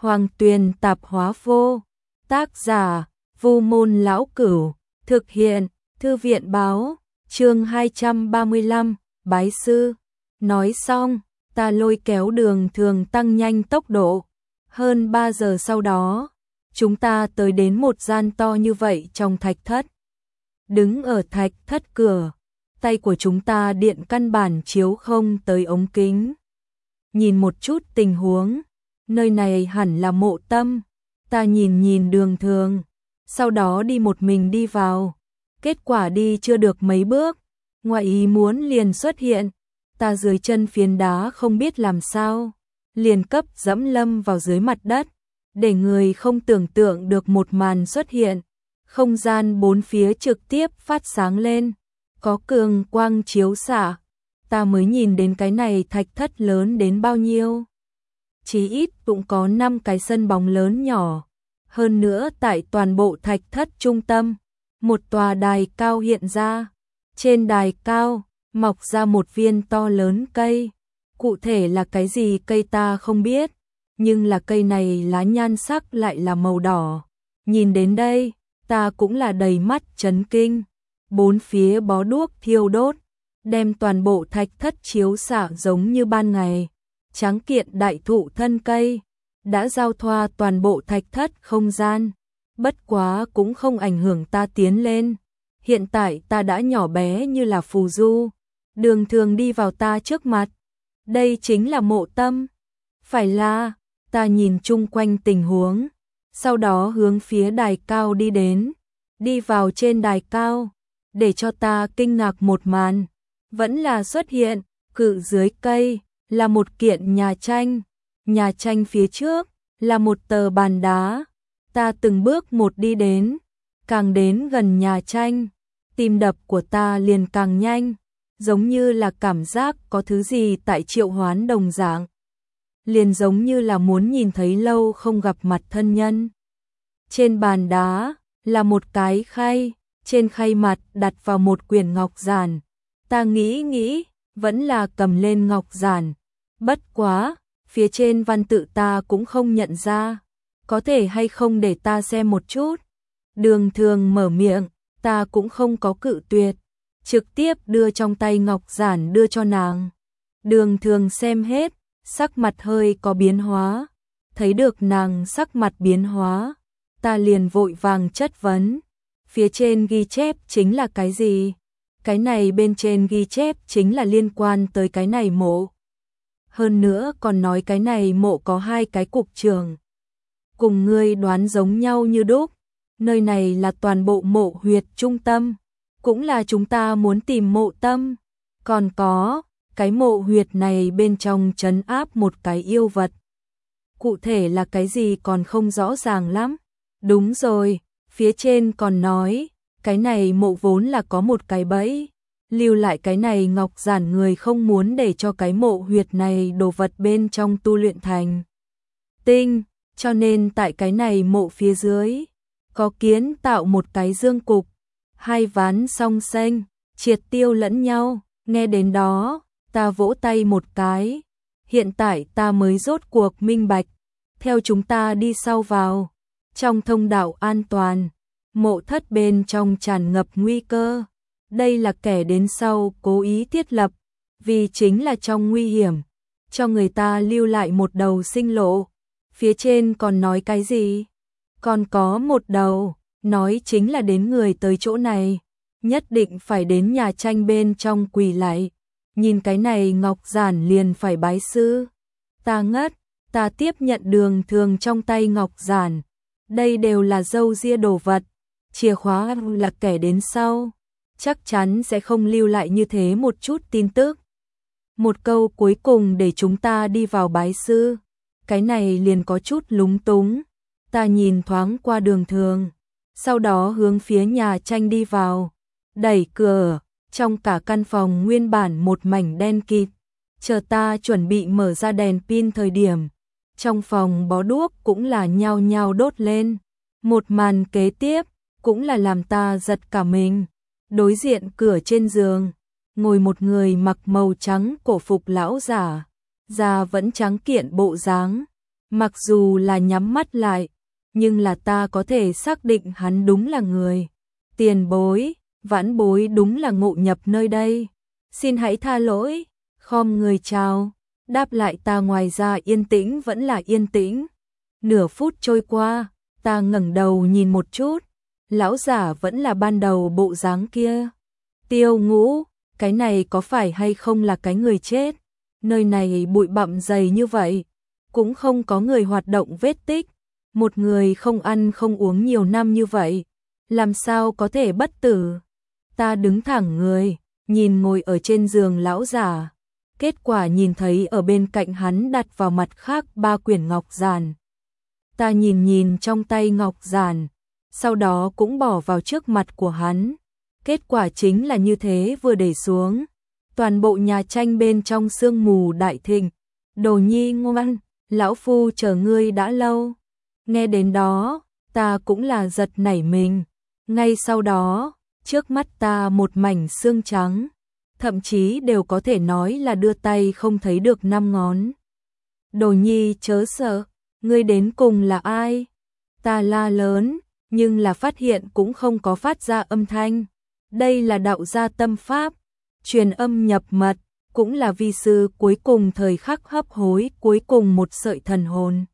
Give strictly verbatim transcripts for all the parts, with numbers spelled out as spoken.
Hoàng Tuyền Tạp Hóa Vô. Tác giả Vu Môn Lão Cửu. Thực hiện Thư viện Báo. Chương hai trăm ba mươi lăm, Bái Sư. Nói xong, ta lôi kéo Đường Thường tăng nhanh tốc độ. Hơn ba giờ sau đó, chúng ta tới đến một gian to như vậy trong thạch thất. Đứng ở thạch thất cửa, tay của chúng ta điện căn bản chiếu không tới ống kính. Nhìn một chút tình huống, nơi này hẳn là mộ tâm. Ta nhìn nhìn Đường Thường, sau đó đi một mình đi vào. Kết quả đi chưa được mấy bước, ngoại ý muốn liền xuất hiện. Ta dưới chân phiến đá không biết làm sao, liền cấp dẫm lâm vào dưới mặt đất, để người không tưởng tượng được một màn xuất hiện. Không gian bốn phía trực tiếp phát sáng lên, có cường quang chiếu xạ. Ta mới nhìn đến cái này thạch thất lớn đến bao nhiêu. Chí ít cũng có năm cái sân bóng lớn nhỏ. Hơn nữa tại toàn bộ thạch thất trung tâm, một tòa đài cao hiện ra. Trên đài cao, mọc ra một viên to lớn cây. Cụ thể là cái gì cây ta không biết, nhưng là cây này lá nhan sắc lại là màu đỏ. Nhìn đến đây, ta cũng là đầy mắt chấn kinh. Bốn phía bó đuốc thiêu đốt, đem toàn bộ thạch thất chiếu xạ giống như ban ngày. Tráng kiện đại thụ thân cây đã giao thoa toàn bộ thạch thất không gian. Bất quá cũng không ảnh hưởng ta tiến lên. Hiện tại ta đã nhỏ bé như là phù du. Đường Thường đi vào ta trước mặt. Đây chính là mộ tâm. Phải là, ta nhìn chung quanh tình huống, sau đó hướng phía đài cao đi đến. Đi vào trên đài cao, để cho ta kinh ngạc một màn, vẫn là xuất hiện, cự dưới cây, là một kiện nhà tranh. Nhà tranh phía trước, là một tờ bàn đá. Ta từng bước một đi đến, càng đến gần nhà tranh, tim đập của ta liền càng nhanh, giống như là cảm giác có thứ gì tại triệu hoán đồng dạng. Liền giống như là muốn nhìn thấy lâu không gặp mặt thân nhân. Trên bàn đá, là một cái khay, trên khay mặt đặt vào một quyển ngọc giản. Ta nghĩ nghĩ, vẫn là cầm lên ngọc giản. Bất quá, phía trên văn tự ta cũng không nhận ra. Có thể hay không để ta xem một chút? Đường Thường mở miệng, ta cũng không có cự tuyệt. Trực tiếp đưa trong tay ngọc giản đưa cho nàng. Đường Thường xem hết, sắc mặt hơi có biến hóa. Thấy được nàng sắc mặt biến hóa, ta liền vội vàng chất vấn. Phía trên ghi chép chính là cái gì? Cái này bên trên ghi chép chính là liên quan tới cái này mộ. Hơn nữa còn nói cái này mộ có hai cái cục trưởng. Cùng ngươi đoán giống nhau như đúc. Nơi này là toàn bộ mộ huyệt trung tâm, cũng là chúng ta muốn tìm mộ tâm. Còn có, cái mộ huyệt này bên trong trấn áp một cái yêu vật. Cụ thể là cái gì còn không rõ ràng lắm. Đúng rồi, phía trên còn nói, cái này mộ vốn là có một cái bẫy. Lưu lại cái này ngọc giản người không muốn để cho cái mộ huyệt này đồ vật bên trong tu luyện thành tinh, cho nên tại cái này mộ phía dưới có kiến tạo một cái dương cục, hai ván song xanh, triệt tiêu lẫn nhau. Nghe đến đó, ta vỗ tay một cái. Hiện tại ta mới rốt cuộc minh bạch. Theo chúng ta đi sau vào, trong thông đạo an toàn, mộ thất bên trong tràn ngập nguy cơ. Đây là kẻ đến sau cố ý thiết lập, vì chính là trong nguy hiểm, cho người ta lưu lại một đầu sinh lộ. Phía trên còn nói cái gì? Còn có một đầu, nói chính là đến người tới chỗ này, nhất định phải đến nhà tranh bên trong quỳ lạy. Nhìn cái này ngọc giản liền phải bái sư. Ta ngất, ta tiếp nhận Đường Thường trong tay ngọc giản. Đây đều là dâu ria đồ vật, chìa khóa là kẻ đến sau. Chắc chắn sẽ không lưu lại như thế một chút tin tức. Một câu cuối cùng để chúng ta đi vào bái sư. Cái này liền có chút lúng túng. Ta nhìn thoáng qua Đường Thường, sau đó hướng phía nhà tranh đi vào. Đẩy cửa, trong cả căn phòng nguyên bản một mảnh đen kịt. Chờ ta chuẩn bị mở ra đèn pin thời điểm, trong phòng bó đuốc cũng là nhao nhao đốt lên. Một màn kế tiếp cũng là làm ta giật cả mình. Đối diện cửa trên giường, ngồi một người mặc màu trắng cổ phục lão giả, da vẫn trắng kiện bộ dáng, Mặc dù là nhắm mắt lại, nhưng là ta có thể xác định hắn đúng là người. Tiền bối, vãn bối đúng là ngộ nhập nơi đây. Xin hãy tha lỗi, khom người chào. Đáp lại ta, ngoài ra yên tĩnh vẫn là yên tĩnh. Nửa phút trôi qua, ta ngẩng đầu nhìn một chút, lão giả vẫn là ban đầu bộ dáng kia. Tiêu Ngũ, cái này có phải hay không là cái người chết? Nơi này bụi bặm dày như vậy, cũng không có người hoạt động vết tích. Một người không ăn không uống nhiều năm như vậy, làm sao có thể bất tử? Ta đứng thẳng người, nhìn ngồi ở trên giường lão giả. Kết quả nhìn thấy ở bên cạnh hắn đặt vào mặt khác ba quyển ngọc giản. Ta nhìn nhìn trong tay ngọc giản, sau đó cũng bỏ vào trước mặt của hắn. Kết quả chính là như thế, vừa để xuống, toàn bộ nhà tranh bên trong sương mù đại thịnh. Đồ Nhi ngoan, lão phu chờ ngươi đã lâu. Nghe đến đó, ta cũng là giật nảy mình. Ngay sau đó, trước mắt ta một mảnh xương trắng, thậm chí đều có thể nói là đưa tay không thấy được năm ngón. Đồ Nhi chớ sợ, ngươi đến cùng là ai? Ta la lớn, nhưng là phát hiện cũng không có phát ra âm thanh. Đây là đạo gia tâm pháp, truyền âm nhập mật, cũng là vi sư cuối cùng thời khắc hấp hối cuối cùng một sợi thần hồn.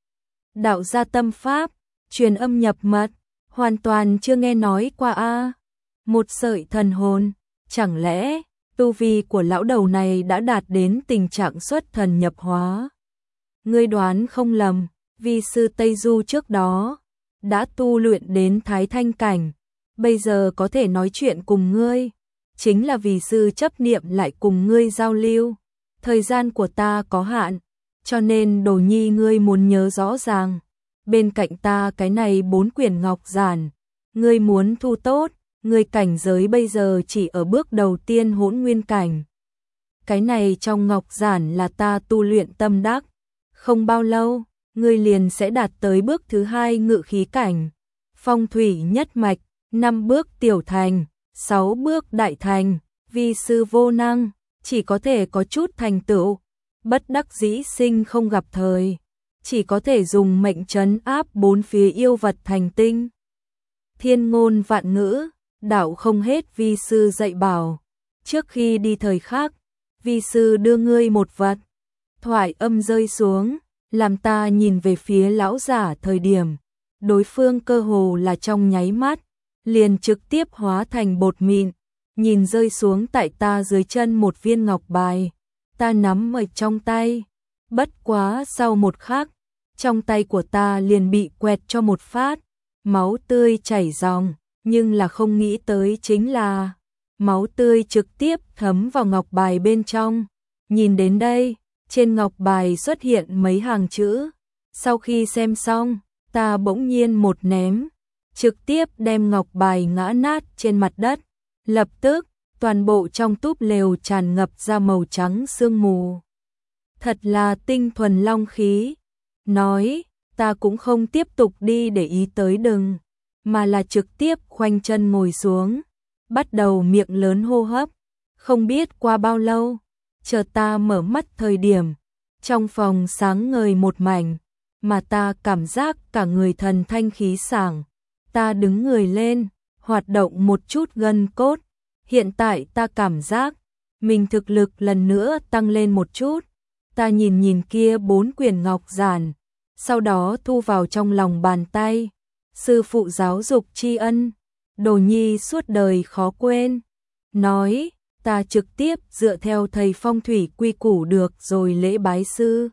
Đạo gia tâm pháp, truyền âm nhập mật, hoàn toàn chưa nghe nói qua a. Một sợi thần hồn, chẳng lẽ tu vi của lão đầu này đã đạt đến tình trạng xuất thần nhập hóa? Ngươi đoán không lầm, vi sư Tây Du trước đó đã tu luyện đến Thái Thanh cảnh, bây giờ có thể nói chuyện cùng ngươi, chính là vì sư chấp niệm lại cùng ngươi giao lưu. Thời gian của ta có hạn, cho nên Đồ Nhi ngươi muốn nhớ rõ ràng, bên cạnh ta cái này bốn quyển ngọc giản, ngươi muốn thu tốt, ngươi cảnh giới bây giờ chỉ ở bước đầu tiên hỗn nguyên cảnh. Cái này trong ngọc giản là ta tu luyện tâm đắc, không bao lâu, ngươi liền sẽ đạt tới bước thứ hai ngự khí cảnh, phong thủy nhất mạch, năm bước tiểu thành, sáu bước đại thành, vi sư vô năng, chỉ có thể có chút thành tựu, bất đắc dĩ sinh không gặp thời, chỉ có thể dùng mệnh trấn áp bốn phía yêu vật thành tinh. Thiên ngôn vạn ngữ, đạo không hết, vi sư dạy bảo, trước khi đi thời khắc, vi sư đưa ngươi một vật. Thoại âm rơi xuống, làm ta nhìn về phía lão giả thời điểm, đối phương cơ hồ là trong nháy mắt, liền trực tiếp hóa thành bột mịn, nhìn rơi xuống tại ta dưới chân một viên ngọc bài, ta nắm ở trong tay, bất quá sau một khắc, trong tay của ta liền bị quẹt cho một phát, máu tươi chảy ròng, nhưng là không nghĩ tới chính là máu tươi trực tiếp thấm vào ngọc bài bên trong. Nhìn đến đây, trên ngọc bài xuất hiện mấy hàng chữ, sau khi xem xong, ta bỗng nhiên một ném, trực tiếp đem ngọc bài ngã nát trên mặt đất. Lập tức, toàn bộ trong túp lều tràn ngập ra màu trắng sương mù. Thật là tinh thuần long khí. Nói, ta cũng không tiếp tục đi để ý tới đừng, mà là trực tiếp khoanh chân ngồi xuống, bắt đầu miệng lớn hô hấp. Không biết qua bao lâu, chờ ta mở mắt thời điểm, trong phòng sáng ngời một mảnh, mà ta cảm giác cả người thần thanh khí sảng. Ta đứng người lên, hoạt động một chút gân cốt. Hiện tại ta cảm giác mình thực lực lần nữa tăng lên một chút. Ta nhìn nhìn kia bốn quyển ngọc giản, sau đó thu vào trong lòng bàn tay. Sư phụ giáo dục tri ân, Đồ Nhi suốt đời khó quên. Nói, ta trực tiếp dựa theo thầy phong thủy quy củ được rồi lễ bái sư.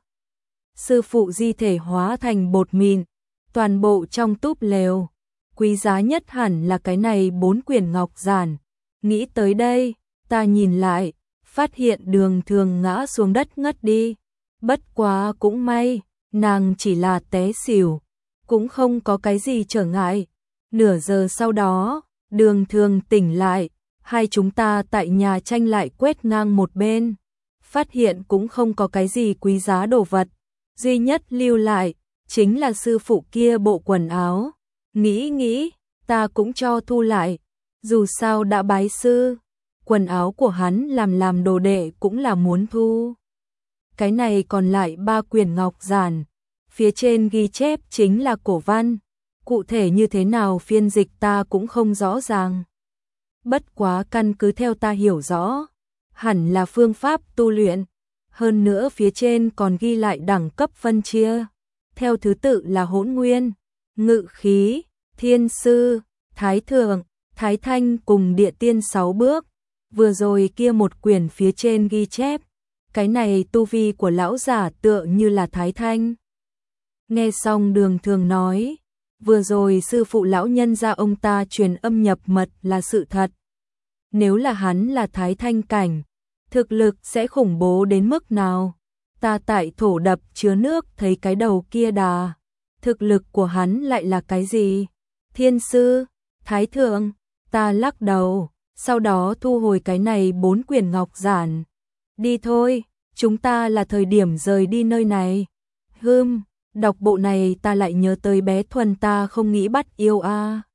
Sư phụ di thể hóa thành bột mịn, toàn bộ trong túp lều. Quý giá nhất hẳn là cái này bốn quyển ngọc giản. Nghĩ tới đây, ta nhìn lại, phát hiện Đường Thường ngã xuống đất ngất đi. Bất quá cũng may, nàng chỉ là té xỉu, cũng không có cái gì trở ngại. Nửa giờ sau đó, Đường Thường tỉnh lại, hai chúng ta tại nhà tranh lại quét ngang một bên. Phát hiện cũng không có cái gì quý giá đồ vật, duy nhất lưu lại, chính là sư phụ kia bộ quần áo. Nghĩ nghĩ, ta cũng cho thu lại, dù sao đã bái sư, quần áo của hắn làm làm đồ đệ cũng là muốn thu. Cái này còn lại ba quyển ngọc giản, phía trên ghi chép chính là cổ văn, cụ thể như thế nào phiên dịch ta cũng không rõ ràng. Bất quá căn cứ theo ta hiểu rõ, hẳn là phương pháp tu luyện, hơn nữa phía trên còn ghi lại đẳng cấp phân chia, theo thứ tự là hỗn nguyên, ngự khí, thiên sư, thái thượng, thái thanh cùng địa tiên sáu bước. Vừa rồi kia một quyển phía trên ghi chép, cái này tu vi của lão giả tựa như là thái thanh. Nghe xong Đường Thường nói, vừa rồi sư phụ lão nhân gia ông ta truyền âm nhập mật là sự thật. Nếu là hắn là thái thanh cảnh, thực lực sẽ khủng bố đến mức nào? Ta tại thổ đập chứa nước thấy cái đầu kia đà, thực lực của hắn lại là cái gì? Thiên sư, thái thượng, ta lắc đầu, sau đó thu hồi cái này bốn quyển ngọc giản. Đi thôi, chúng ta là thời điểm rời đi nơi này. Hừm, đọc bộ này ta lại nhớ tới bé Thuần ta không nghĩ bắt yêu a. À.